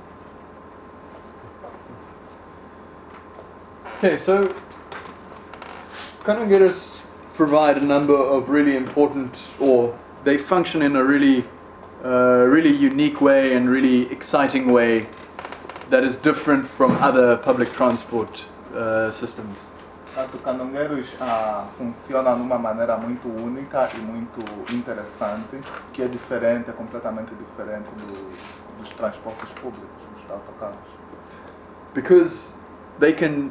Okay, so Kandungeiros provide a number of really important, or they function in a really unique way and really exciting way that is different from other public transport systems. Portanto, Kandungeiros funciona de uma maneira muito única e muito interessante, que é diferente, é completamente diferente dos transportes públicos, dos autocarros. Because they can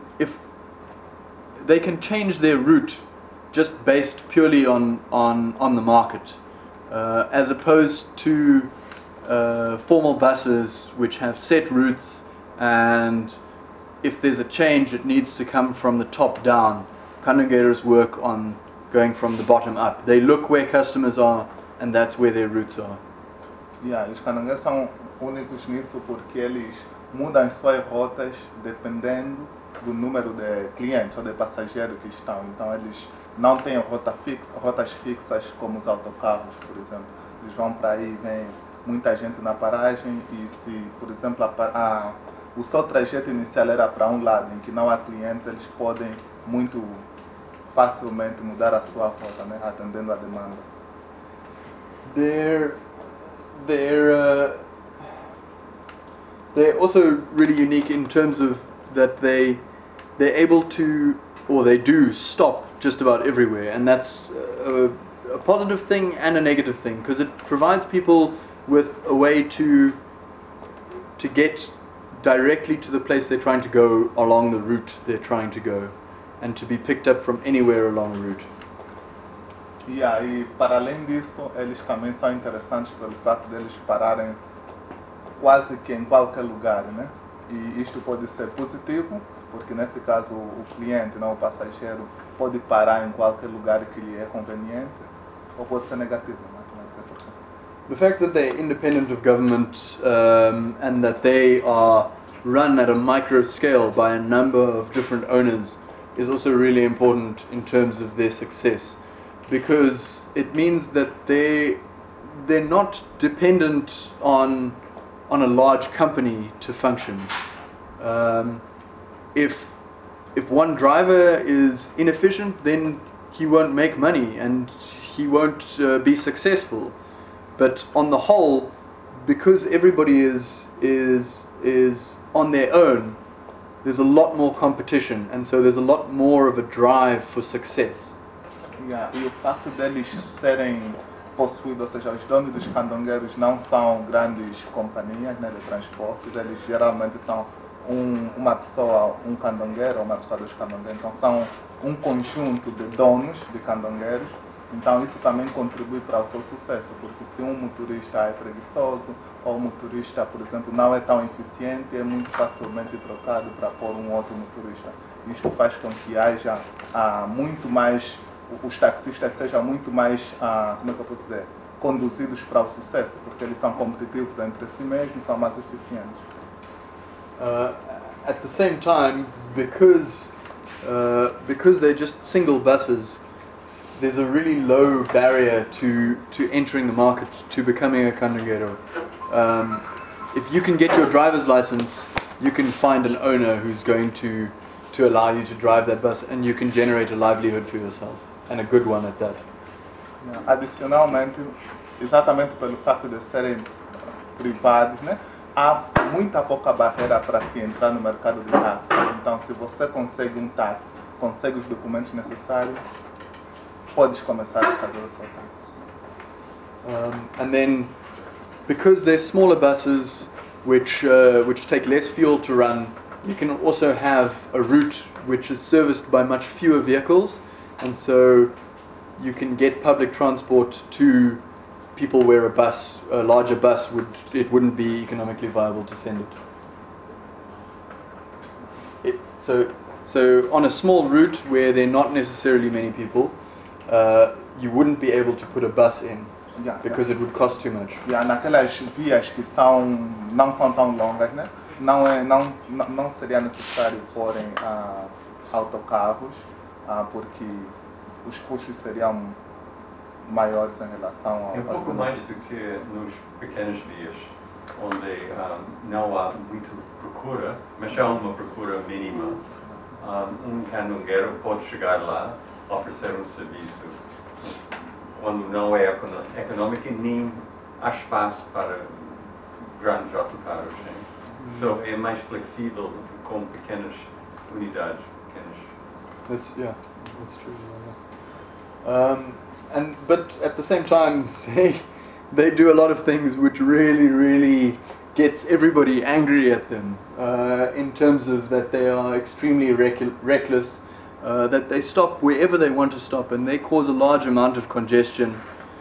change their route just based purely on the market, as opposed to formal buses which have set routes, and if there's a change it needs to come from the top down. Kandungeiros work on going from the bottom up. They look where customers are and that's where their routes are. Os Kandungeiros são únicos nisso porque eles mudam suas rotas dependendo do número de clientes ou de passageiros que estão. Então eles não têm rotas fixas como os autocarros, por exemplo. Eles vão para aí, vem muita gente na paragem e se, por exemplo, o seu trajeto inicial era para um lado, em que não há clientes, eles podem muito facilmente mudar a sua rota, né, atendendo a demanda. They're also really unique in terms of that they're able to, or they do stop just about everywhere, and that's a positive thing and a negative thing, because it provides people with a way to get directly to the place they're trying to go along the route they're trying to go, and to be picked up from anywhere along the route. E para além disso, eles também são interessantes pelo fato de eles pararem quase que em qualquer lugar, né? E isto pode ser positivo, porque nesse caso o cliente, não o passageiro, pode parar em qualquer lugar que lhe é conveniente, ou pode ser negativo, né? The fact that they're independent of government and that they are run at a micro scale by a number of different owners is also really important in terms of their success, because it means that they're not dependent on a large company to function. If one driver is inefficient, then he won't make money and he won't be successful. But on the whole, because everybody is on their own, there's a lot more competition, and so there's a lot more of a drive for success. E o fato deles serem possuídos, ou seja, os donos dos candongueiros não são grandes companhias, né, de transportes, eles geralmente são uma pessoa, um candongueiro ou uma pessoa dos candongueiros, então são um conjunto de donos de candongueiros. Então isso também contribui para o seu sucesso, porque se um motorista é preguiçoso ou o motorista, por exemplo, não é tão eficiente, é muito facilmente trocado para pôr um outro motorista. Isto faz com que haja muito mais, os taxistas sejam muito mais, como é que eu posso dizer, conduzidos para o sucesso, porque eles são competitivos entre si mesmos, são mais eficientes. At the same time, because they're just single buses, there's a really low barrier to entering the market, to becoming a caminhoneiro. If you can get your driver's license, you can find an owner who's going to allow you to drive that bus, and you can generate a livelihood for yourself, and a good one at that. Adicionalmente, exatamente pelo fato de serem privados, né, há muita pouca barreira para se entrar no mercado de táxi. Então, se você consegue um táxi, consegue os documentos necessários, podes começar a fazer o seu táxi. And then, because they're smaller buses, which take less fuel to run, you can also have a route which is serviced by much fewer vehicles, and so you can get public transport to people where a larger bus wouldn't be economically viable to send it. So on a small route where there are not necessarily many people, you wouldn't be able to put a bus in because it would cost too much. Naquelas vias que não são tão longas, né? Não seria necessário porem autocarros, porque os custos seriam maiores em relação ao... É um pouco mais do que nos pequenas vias, onde não há muito procura, mas há uma procura mínima. Um caminhoneiro pode chegar lá, oferecer um serviço, quando não é econômico e nem há espaço para grandes autocarros. Né? So, é mais flexível com pequenas unidades. That's true. But at the same time, they do a lot of things which really gets everybody angry at them. In terms of that they are extremely reckless, that they stop wherever they want to stop, and they cause a large amount of congestion.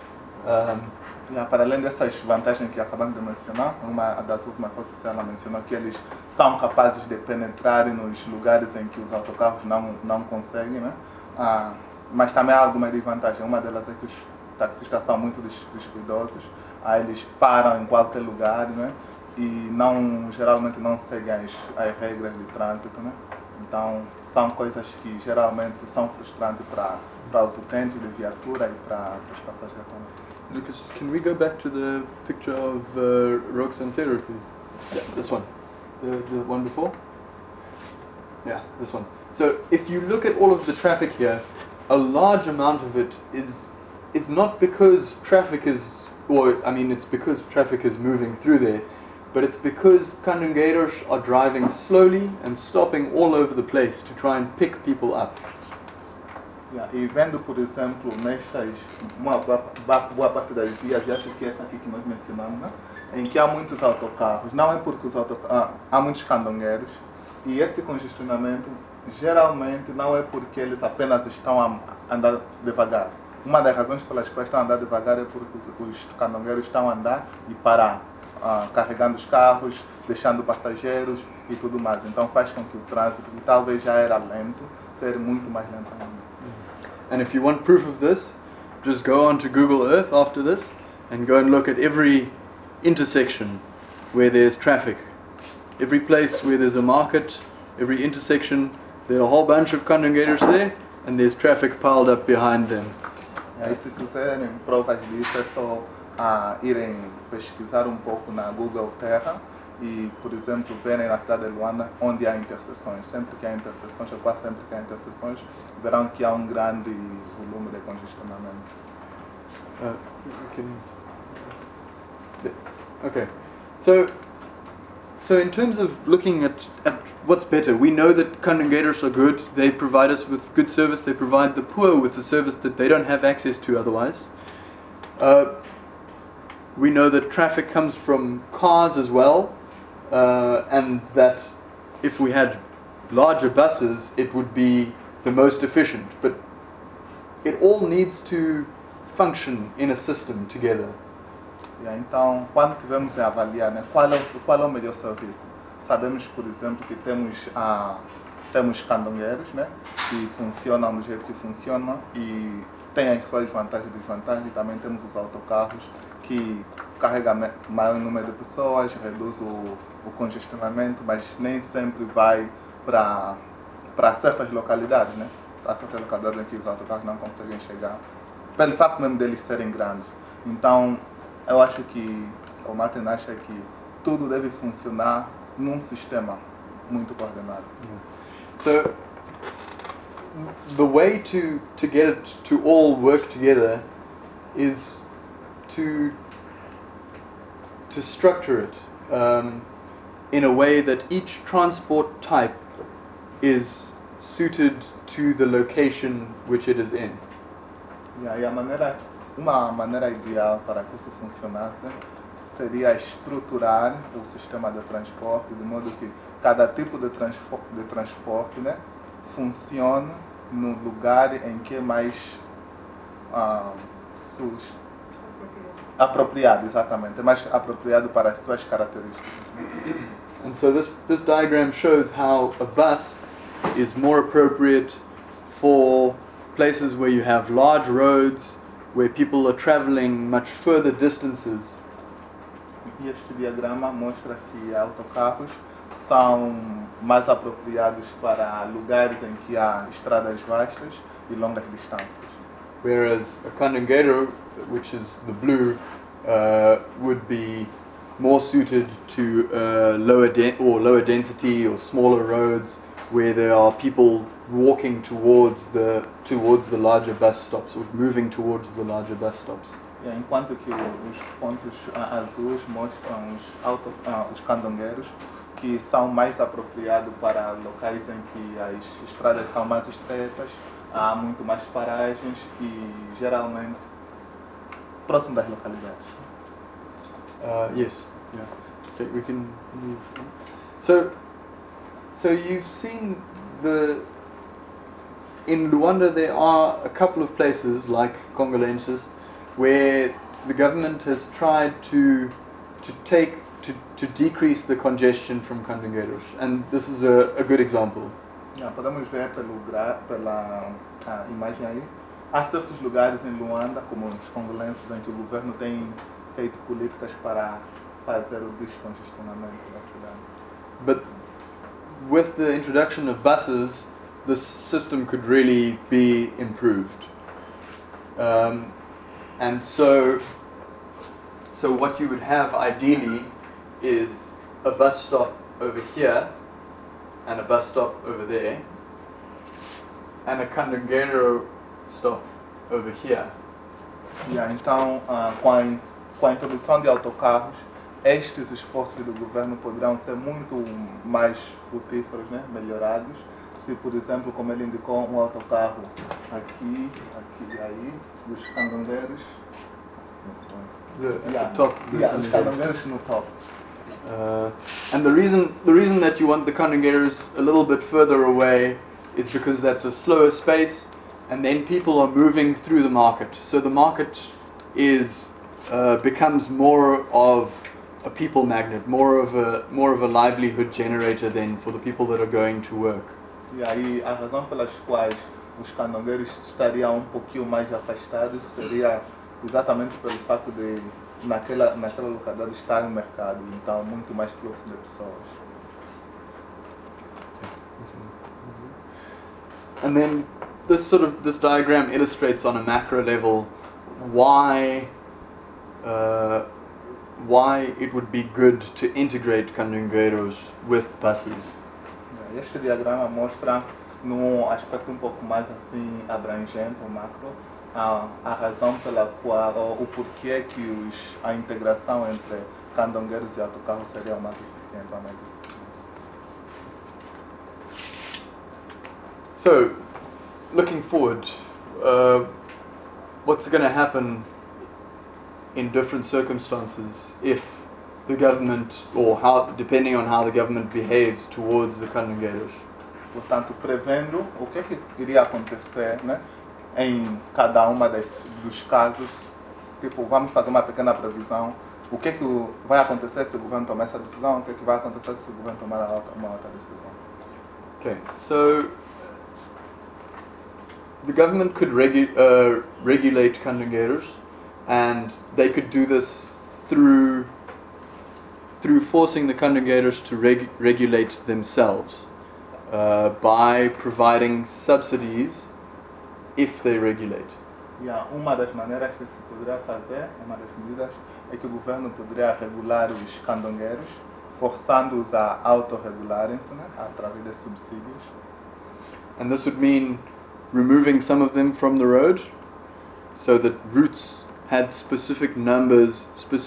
Para além dessas vantagens que acabamos de mencionar, uma das últimas fotos que ela mencionou que eles são capazes de penetrar nos lugares em que os autocarros não conseguem, né? Mas também há algumas desvantagens. Uma delas é que os taxistas são muito descuidosos, eles param em qualquer lugar, né? E geralmente não seguem as regras de trânsito, né? Então são coisas que geralmente são frustrantes para os utentes de viatura e para os passageiros também. Lucas, can we go back to the picture of Roque Santeiro, please? Yeah, this one. The one before? Yeah, this one. So if you look at all of the traffic here, a large amount of it it's not because traffic is, it's because traffic is moving through there, but it's because caminhoneiros are driving slowly and stopping all over the place to try and pick people up. E vendo, por exemplo, uma boa parte das vias, acho que essa aqui que nós mencionamos, né? Em que há muitos autocarros, não é porque há muitos caminhoneiros, e esse congestionamento geralmente não é porque eles apenas estão a andar devagar. Uma das razões pelas quais estão a andar devagar é porque os caminhoneiros estão a andar e parar, carregando os carros, deixando passageiros e tudo mais. Então faz com que o trânsito, que talvez já era lento, seja muito mais lento ainda. And if you want proof of this, just go onto Google Earth after this and go and look at every intersection where there's traffic. Every place where there's a market, every intersection, there are a whole bunch of caminhoneiros there and there's traffic piled up behind them. E aí, se quiserem provas disso, é só irem pesquisar um pouco na Google Terra e, por exemplo, verem na cidade de Luanda onde há interseções. Sempre que há interseções, ou quase sempre que há interseções, verão que há um grande volume de congestionamento. Okay, so in terms of looking at what's better, we know that caminhoneiros are good. They provide us with good service. They provide the poor with a service that they don't have access to otherwise. We know that traffic comes from cars as well, and that if we had larger buses, it would be the most efficient. But it all needs to function in a system together. Então, quando tivemos a avaliar, né, qual é o melhor serviço? Sabemos, por exemplo, que temos candongueiros, né, que funcionam do jeito que funcionam e têm as suas vantagens e desvantagens. E também temos os autocarros que carregam maior número de pessoas, reduz o congestionamento, mas nem sempre vai para certas localidades, né? Há certas localidades em que os autocarros não conseguem chegar, pelo facto mesmo deles serem grandes. Então, eu acho que o Martin acha que tudo deve funcionar num sistema muito coordenado. So the way to get it to all work together is to structure it in a way that each transport type is suited to the location which it is in. E aí uma maneira ideal para que isso funcionasse seria estruturar o sistema de transporte de modo que cada tipo de transporte, né, funcione no lugar em que é mais apropriado, exatamente, mais apropriado para as suas características. And so this diagram shows how a bus is more appropriate for places where you have large roads, where people are traveling much further distances. E este diagrama mostra que autocarros são mais apropriados para lugares em que há estradas vastas e longas distâncias. Whereas a Candangueiro, which is the blue, would be more suited to lower density or smaller roads where there are people walking towards the larger bus stops or moving towards the larger bus stops. Enquanto que os pontos azuis mostram os candongueiros, que são mais apropriados para locais em que as estradas são mais estreitas, há muito mais paragens e geralmente próximo das localidades. Yes. Yeah. Okay, we can move on. So you've seen in Luanda there are a couple of places like Congolenses where the government has tried to decrease the congestion from Candangueiros, and this is a good example. Podemos ver pela imagem aí. Há certos lugares em Luanda, como os congolenses, em que o governo tem feito políticas para fazer o descongestionamento da cidade. But with the introduction of buses, this system could really be improved. And so what you would have ideally is a bus stop over here and a bus stop over there and a Candangueiro stop over here. Então, com a introdução de autocarros, estes esforços do governo poderão ser muito mais frutíferos, né, melhorados, se, por exemplo, como ele indicou, um autocarro aqui e aí, os candongueiros. Os candongueiros no top. And the reason that you want the Candangueiros a little bit further away is because that's a slower space, and then people are moving through the market. So the market becomes more of a people magnet, more of a livelihood generator then for the people that are going to work. E aí a razão pelas quais os candongueiros estariam um pouquinho mais afastados seria exatamente pelo fato de naquela localidade estar no mercado, então muito mais fluxo de pessoas. And then this diagram illustrates on a macro level why it would be good to integrate Candangueiros with buses. Este diagrama mostra, num aspecto um pouco mais assim abrangente, o macro, a razão pela qual, o porquê que a integração entre candongueiros e autocarros seria mais eficiente. So, looking forward, what's going to happen in different circumstances if the government, depending on how the government behaves towards the Candangueiros? Portanto, prevendo o que iria acontecer, né, em cada uma dos casos, tipo, vamos fazer uma pequena previsão. O que é que vai acontecer se o governo tomar essa decisão? O que é que vai acontecer se o governo tomar uma outra decisão? Okay, so the government could regulate candangueiros, and they could do this through forcing the candangueiros to regulate themselves by providing subsidies if they regulate. Uma das maneiras que se poderia fazer, uma das medidas, é que o governo poderia regular os candangueiros, forçando-os a autorregularem-se, né, através de subsídios. And this would mean removing some of them from the road, so that routes had specific numbers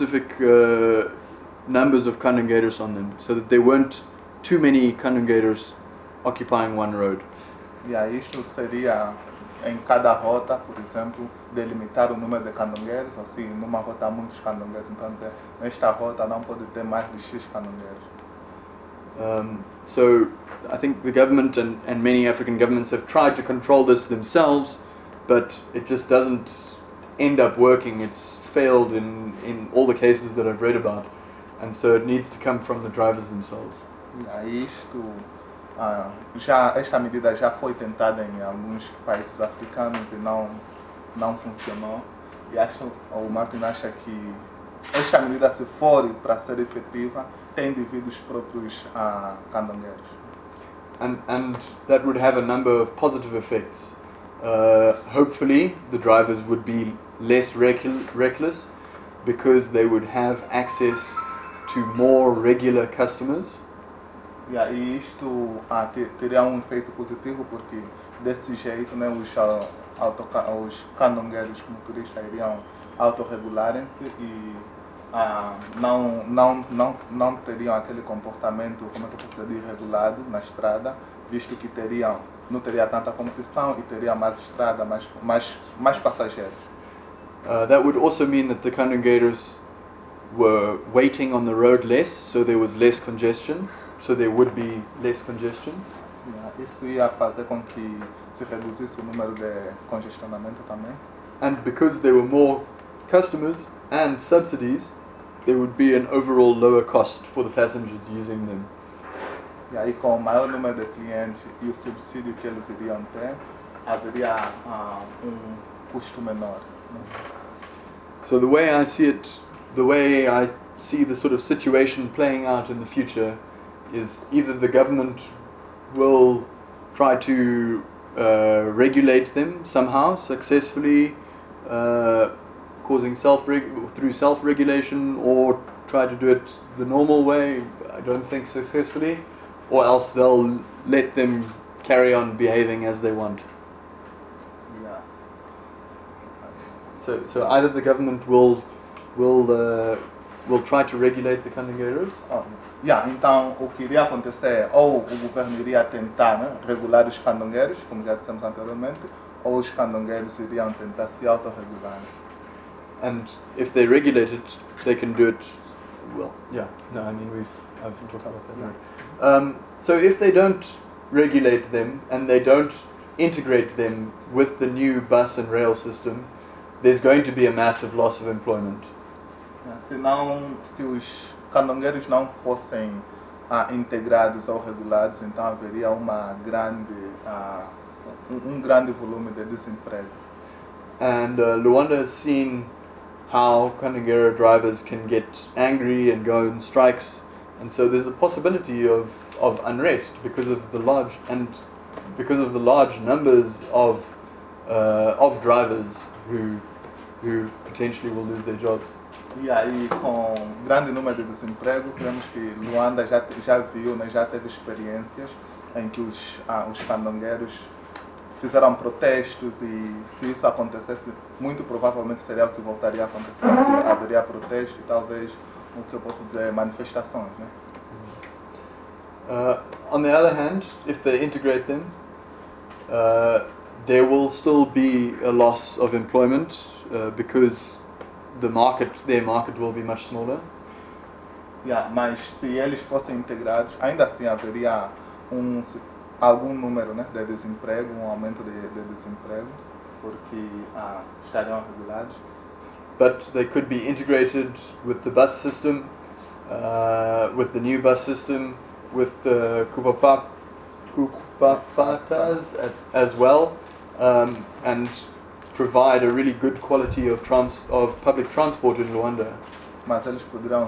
of candangueiros on them, so that there weren't too many candangueiros occupying one road. Isto seria em cada rota, por exemplo, delimitar o número de candangueiros, assim, numa rota há muitos candangueiros, então dizer, nesta rota não pode ter mais de X candangueiros. So I think the government and many African governments have tried to control this themselves, but it just doesn't end up working. It's failed in all the cases that I've read about, and so it needs to come from the drivers themselves. Esta medida já foi tentada em alguns países africanos e não funcionou. E o Martin acha que esta medida, se for para ser efetiva, tem de vir dos próprios candangueiros. And that would have a number of positive effects. Hopefully, the drivers would be less reckless because they would have access to more regular customers. E isto teria efeito positivo porque desse jeito, né, os candangueiros como turistas iriam autorregularem-se e não teriam aquele comportamento, como é que eu posso dizer, irregulado na estrada, visto que não teria tanta competição e teria mais estrada, mais passageiros. That would also mean that the candangueiros were waiting on the road less, so there was less congestion. So there would be less congestion. Isso ia fazer com que se reduzisse o número de congestionamento também. And because there were more customers and subsidies, there would be an overall lower cost for the passengers using them. E aí, com o maior número de clientes e o subsídio que eles iriam ter, haveria custo menor. So the way I see it, the way I see the sort of situation playing out in the future is either the government will try to regulate them somehow successfully, causing through self-regulation, or try to do it the normal way, I don't think successfully, or else they'll let them carry on behaving as they want. So either the government will try to regulate the candangueiros. Então, o que iria acontecer é ou o governo iria tentar, né, regular os candangueiros, como já dissemos anteriormente, ou os candangueiros iriam tentar se autorregular. And if they regulate it, they can do it well. Yeah, no, I mean I've talked about that. So if they don't regulate them and they don't integrate them with the new bus and rail system, there's going to be a massive loss of employment. Se os candangueiros não fossem integrados ou regulados, então haveria um grande volume de desemprego. And Luanda has seen how candangueiro drivers can get angry and go on strikes, and so there's a possibility of unrest because of the large numbers of drivers who potentially will lose their jobs. E aí, com grande número de desemprego, cremos que Luanda já viu, né, já teve experiências em que os candangueiros fizeram protestos, e se isso acontecesse, muito provavelmente seria o que voltaria a acontecer, que haveria protesto e talvez, o que eu posso dizer, manifestações, né? On the other hand, if they integrate them, there will still be a loss of employment because their market will be much smaller. Mas se eles fossem integrados, ainda assim haveria algum número, né, de desemprego, aumento de desemprego. porque estariam regulados. But they could be integrated with the bus system, with the new bus system, with Kupapatas as well, and provide a really good quality of public transport in Luanda. Mas eles poderiam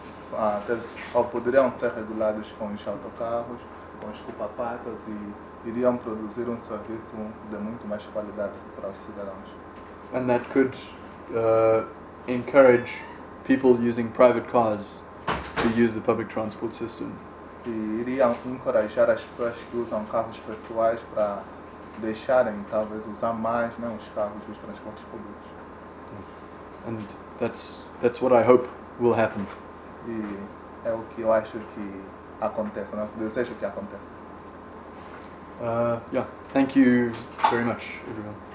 ser regulados com os autocarros, com os Kupapatas e iriam produzir um serviço de muito mais qualidade para os cidadãos. And that could encourage people using private cars to use the public transport system. E iriam encorajar as pessoas que usam carros pessoais para deixarem talvez usar mais, né, os carros dos transportes públicos. And that's what I hope will happen. E é o que eu acho que acontece, né? O que desejo que aconteça. Yeah, thank you very much, everyone.